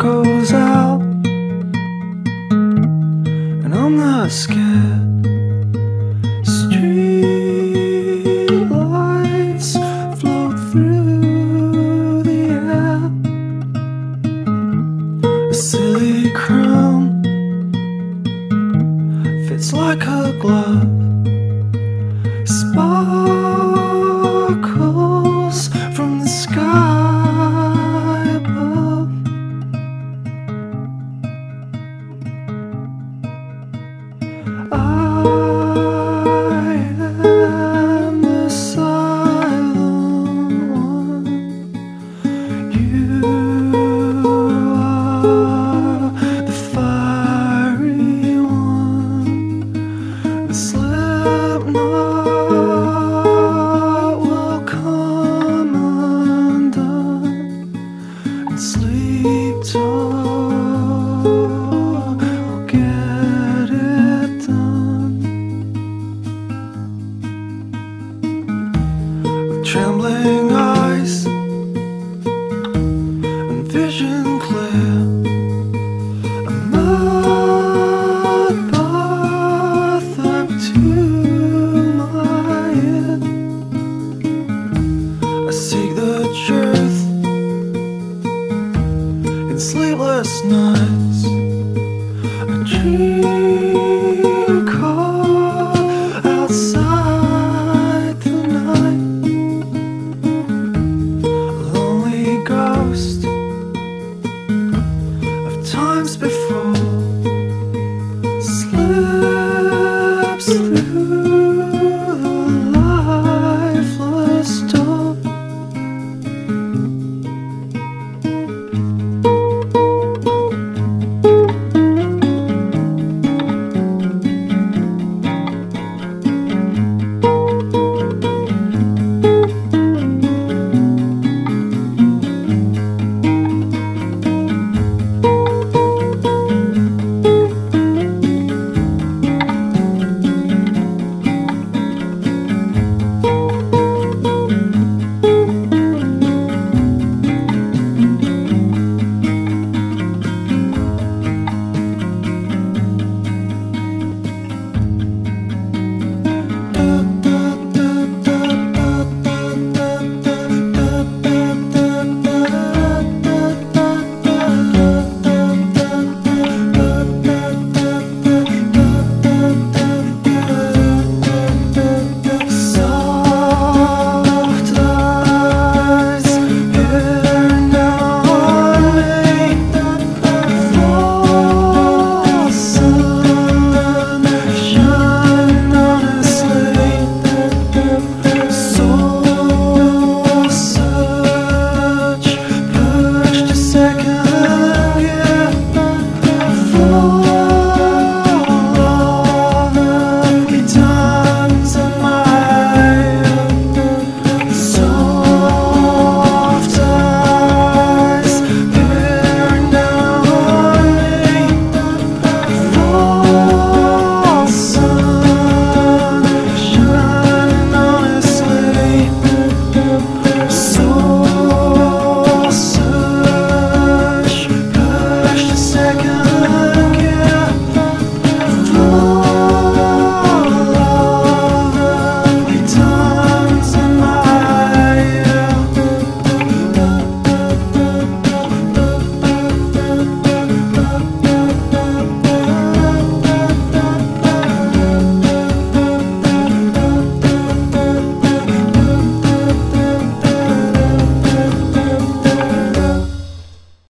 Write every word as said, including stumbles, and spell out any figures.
goes out, and I'm not scared. Street lights float through the air. A silly crown fits like a glove. Sparkles from the sky above. I am the silent one. You are the fiery one. The Slipknot will come undone and sleep till we'll get it done. With trembling eyes and vision clear, a mud bath up to my ear. I seek the truth in sleepless nights.